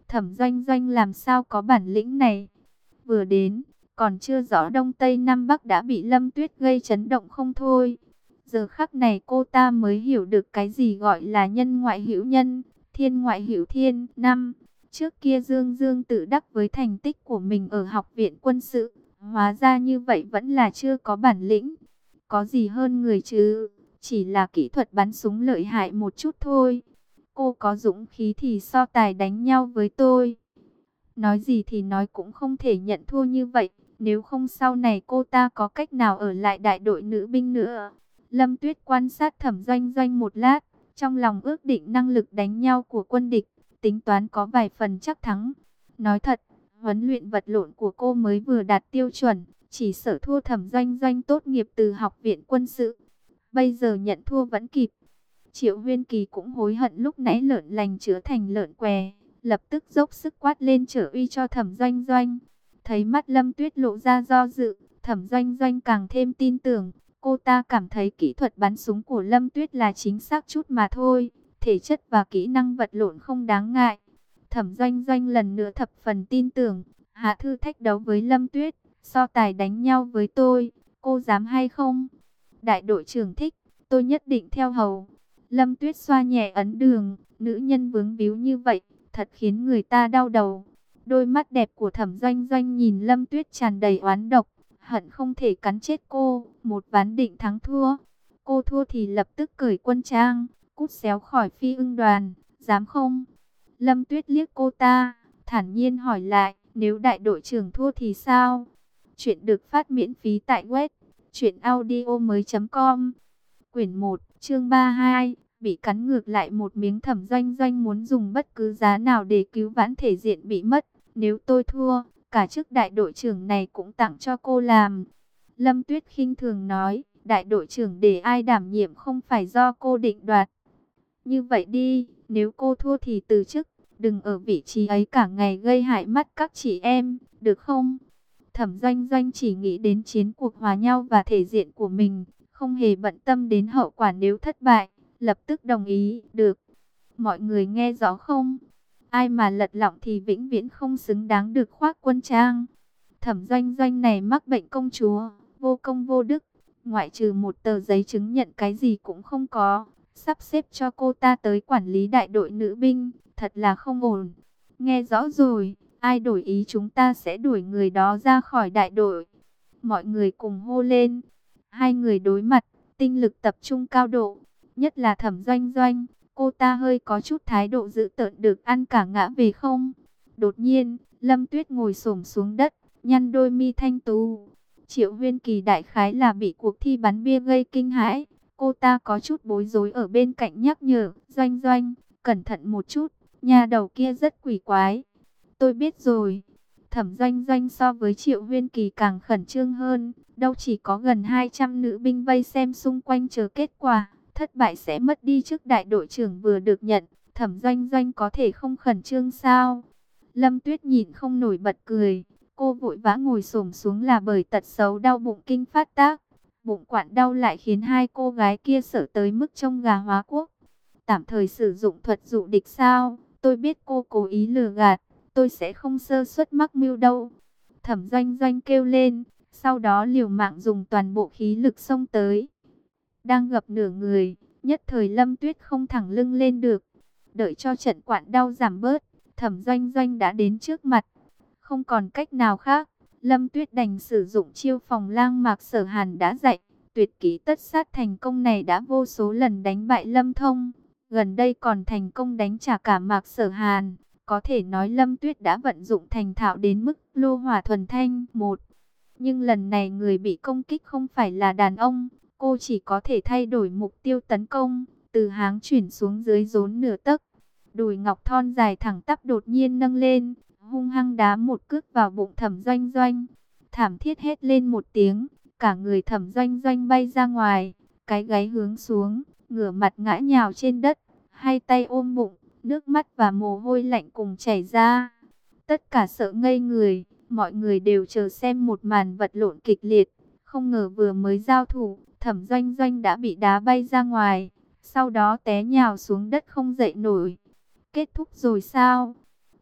Thẩm Doanh Doanh làm sao có bản lĩnh này? Vừa đến, còn chưa rõ Đông Tây Nam Bắc đã bị Lâm Tuyết gây chấn động không thôi. Giờ khắc này cô ta mới hiểu được cái gì gọi là nhân ngoại hữu nhân, thiên ngoại hữu thiên. Năm trước kia Dương Dương tự đắc với thành tích của mình ở học viện quân sự, hóa ra như vậy vẫn là chưa có bản lĩnh. Có gì hơn người chứ, chỉ là kỹ thuật bắn súng lợi hại một chút thôi. Cô có dũng khí thì so tài đánh nhau với tôi. Nói gì thì nói cũng không thể nhận thua như vậy, nếu không sau này cô ta có cách nào ở lại đại đội nữ binh nữa. Lâm Tuyết quan sát Thẩm Doanh Doanh một lát, trong lòng ước định năng lực đánh nhau của quân địch, tính toán có vài phần chắc thắng. Nói thật, huấn luyện vật lộn của cô mới vừa đạt tiêu chuẩn, chỉ sợ thua Thẩm Doanh Doanh tốt nghiệp từ học viện quân sự. Bây giờ nhận thua vẫn kịp. Triệu Huyên Kỳ cũng hối hận lúc nãy lợn lành chứa thành lợn què, lập tức dốc sức quát lên trở uy cho Thẩm Doanh Doanh. Thấy mắt Lâm Tuyết lộ ra do dự, Thẩm Doanh Doanh càng thêm tin tưởng. Cô ta cảm thấy kỹ thuật bắn súng của Lâm Tuyết là chính xác chút mà thôi, thể chất và kỹ năng vật lộn không đáng ngại. Thẩm Doanh Doanh lần nữa thập phần tin tưởng, hạ thư thách đấu với Lâm Tuyết, so tài đánh nhau với tôi, cô dám hay không? Đại đội trưởng thích, tôi nhất định theo hầu. Lâm Tuyết xoa nhẹ ấn đường, nữ nhân vướng víu như vậy, thật khiến người ta đau đầu. Đôi mắt đẹp của Thẩm Doanh Doanh nhìn Lâm Tuyết tràn đầy oán độc, hận không thể cắn chết cô. Một ván định thắng thua, cô thua thì lập tức cởi quân trang, cút xéo khỏi phi ưng đoàn, dám không? Lâm Tuyết liếc cô ta, thản nhiên hỏi lại, nếu đại đội trưởng thua thì sao? Chuyện được phát miễn phí tại web truyện audio mới chấm com. Quyển một, chương ba mươi hai, bị cắn ngược lại một miếng. Thẩm Doanh Doanh muốn dùng bất cứ giá nào để cứu vãn thể diện bị mất. Nếu tôi thua, cả chức đại đội trưởng này cũng tặng cho cô làm. Lâm Tuyết khinh thường nói, đại đội trưởng để ai đảm nhiệm không phải do cô định đoạt. Như vậy đi, nếu cô thua thì từ chức, đừng ở vị trí ấy cả ngày gây hại mắt các chị em, được không? Thẩm Doanh Doanh chỉ nghĩ đến chiến cuộc hòa nhau và thể diện của mình, không hề bận tâm đến hậu quả nếu thất bại, lập tức đồng ý, được. Mọi người nghe rõ không? Ai mà lật lọng thì vĩnh viễn không xứng đáng được khoác quân trang. Thẩm Doanh Doanh này mắc bệnh công chúa, vô công vô đức, ngoại trừ một tờ giấy chứng nhận cái gì cũng không có. Sắp xếp cho cô ta tới quản lý đại đội nữ binh, thật là không ổn. Nghe rõ rồi, ai đổi ý chúng ta sẽ đuổi người đó ra khỏi đại đội. Mọi người cùng hô lên. Hai người đối mặt, tinh lực tập trung cao độ, nhất là Thẩm Doanh Doanh, cô ta hơi có chút thái độ dự tợn được ăn cả ngã về không. Đột nhiên, Lâm Tuyết ngồi xổm xuống đất, nhăn đôi mi thanh tú. Triệu Huyên Kỳ đại khái là bị cuộc thi bắn bia gây kinh hãi, cô ta có chút bối rối ở bên cạnh nhắc nhở, Doanh Doanh, cẩn thận một chút, nhà đầu kia rất quỷ quái. Tôi biết rồi. Thẩm Doanh Doanh so với Triệu Huyên Kỳ càng khẩn trương hơn, đâu chỉ có gần hai trăm nữ binh vây xem xung quanh chờ kết quả, thất bại sẽ mất đi chức đại đội trưởng vừa được nhận, Thẩm Doanh Doanh có thể không khẩn trương sao? Lâm Tuyết nhìn không nổi bật cười, cô vội vã ngồi xổm xuống là bởi tật xấu đau bụng kinh phát tác, bụng quặn đau lại khiến hai cô gái kia sợ tới mức trông gà hóa quốc. Tạm thời sử dụng thuật dụ địch sao? Tôi biết cô cố ý lừa gạt, tôi sẽ không sơ suất mắc mưu đâu. Thẩm Doanh Doanh kêu lên, sau đó liều mạng dùng toàn bộ khí lực xông tới. Đang gập nửa người, nhất thời Lâm Tuyết không thẳng lưng lên được. Đợi cho trận quặn đau giảm bớt, Thẩm Doanh Doanh đã đến trước mặt. Không còn cách nào khác, Lâm Tuyết đành sử dụng chiêu phòng lang mạc Sở Hàn đã dạy. Tuyệt kỹ tất sát thành công này đã vô số lần đánh bại Lâm Thông, gần đây còn thành công đánh trả cả Mạc Sở Hàn. Có thể nói Lâm Tuyết đã vận dụng thành thạo đến mức lô hỏa thuần thanh một. Nhưng lần này người bị công kích không phải là đàn ông, cô chỉ có thể thay đổi mục tiêu tấn công, từ háng chuyển xuống dưới rốn nửa tấc. Đùi ngọc thon dài thẳng tắp đột nhiên nâng lên, hung hăng đá một cước vào bụng Thẩm Doanh Doanh. Thảm thiết hét lên một tiếng, cả người Thẩm Doanh Doanh bay ra ngoài, cái gáy hướng xuống, ngửa mặt ngã nhào trên đất, hai tay ôm bụng, nước mắt và mồ hôi lạnh cùng chảy ra. Tất cả sợ ngây người, mọi người đều chờ xem một màn vật lộn kịch liệt. Không ngờ vừa mới giao thủ, Thẩm Doanh Doanh đã bị đá bay ra ngoài, sau đó té nhào xuống đất không dậy nổi. Kết thúc rồi sao?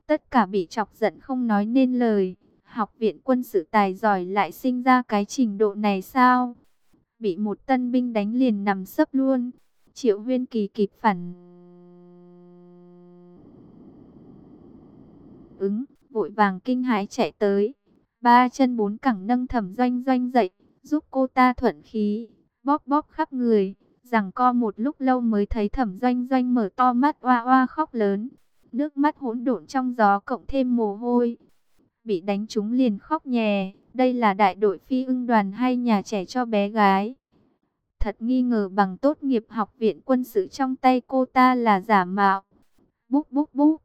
tất cả bị chọc giận không nói nên lời. Học viện quân sự tài giỏi lại sinh ra cái trình độ này sao? Bị một tân binh đánh liền nằm sấp luôn. Triệu Huyên Kỳ kịp phản ứng, vội vàng kinh hãi chạy tới. Ba chân bốn cẳng nâng Thẩm Doanh Doanh dậy, giúp cô ta thuận khí, bóp bóp khắp người. Giằng co một lúc lâu mới thấy Thẩm Doanh Doanh mở to mắt oa oa khóc lớn. Nước mắt hỗn độn trong gió cộng thêm mồ hôi. Bị đánh trúng liền khóc nhè. Đây là đại đội phi ưng đoàn hay nhà trẻ cho bé gái? Thật nghi ngờ bằng tốt nghiệp học viện quân sự trong tay cô ta là giả mạo. Búp búp búp.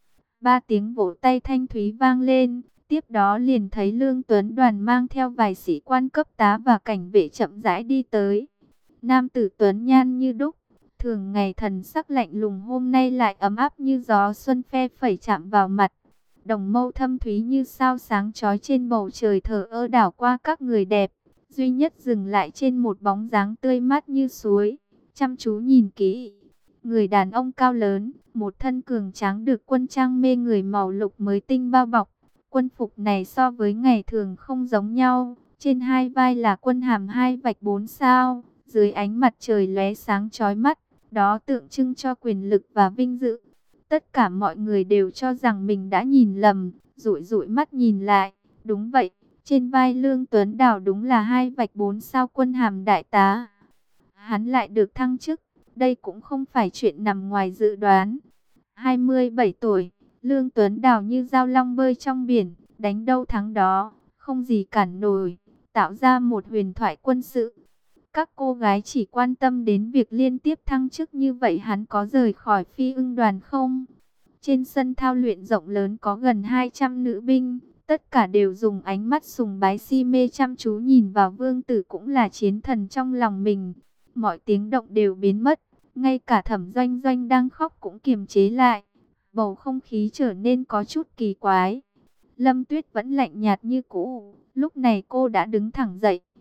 Ba tiếng vỗ tay thanh thúy vang lên. Tiếp đó liền thấy Lương Tuấn Đoàn mang theo vài sĩ quan cấp tá và cảnh vệ chậm rãi đi tới. Nam tử Tuấn nhan như đúc, thường ngày thần sắc lạnh lùng hôm nay lại ấm áp như gió xuân phe phẩy chạm vào mặt. Đồng mâu thâm thúy như sao sáng chói trên bầu trời thờ ơ đảo qua các người đẹp. Duy nhất dừng lại trên một bóng dáng tươi mát như suối, chăm chú nhìn kỹ. Người đàn ông cao lớn, một thân cường tráng được quân trang mê người màu lục mới tinh bao bọc. Quân phục này so với ngày thường không giống nhau. Trên hai vai là quân hàm hai vạch bốn sao, dưới ánh mặt trời lóe sáng chói mắt. Đó tượng trưng cho quyền lực và vinh dự. Tất cả mọi người đều cho rằng mình đã nhìn lầm, dụi dụi mắt nhìn lại. Đúng vậy, trên vai Lương Tuấn Đào đúng là hai vạch bốn sao quân hàm đại tá. Hắn lại được thăng chức, đây cũng không phải chuyện nằm ngoài dự đoán. hai mươi bảy tuổi, Lương Tuấn Đào như dao long bơi trong biển, đánh đâu thắng đó, không gì cản nổi, tạo ra một huyền thoại quân sự. Các cô gái chỉ quan tâm đến việc liên tiếp thăng chức như vậy hắn có rời khỏi phi ưng đoàn không? Trên sân thao luyện rộng lớn có gần hai trăm nữ binh, tất cả đều dùng ánh mắt sùng bái si mê chăm chú nhìn vào vương tử cũng là chiến thần trong lòng mình. Mọi tiếng động đều biến mất, ngay cả Thẩm Doanh Doanh đang khóc cũng kiềm chế lại. Bầu không khí trở nên có chút kỳ quái. Lâm Tuyết vẫn lạnh nhạt như cũ, lúc này cô đã đứng thẳng dậy.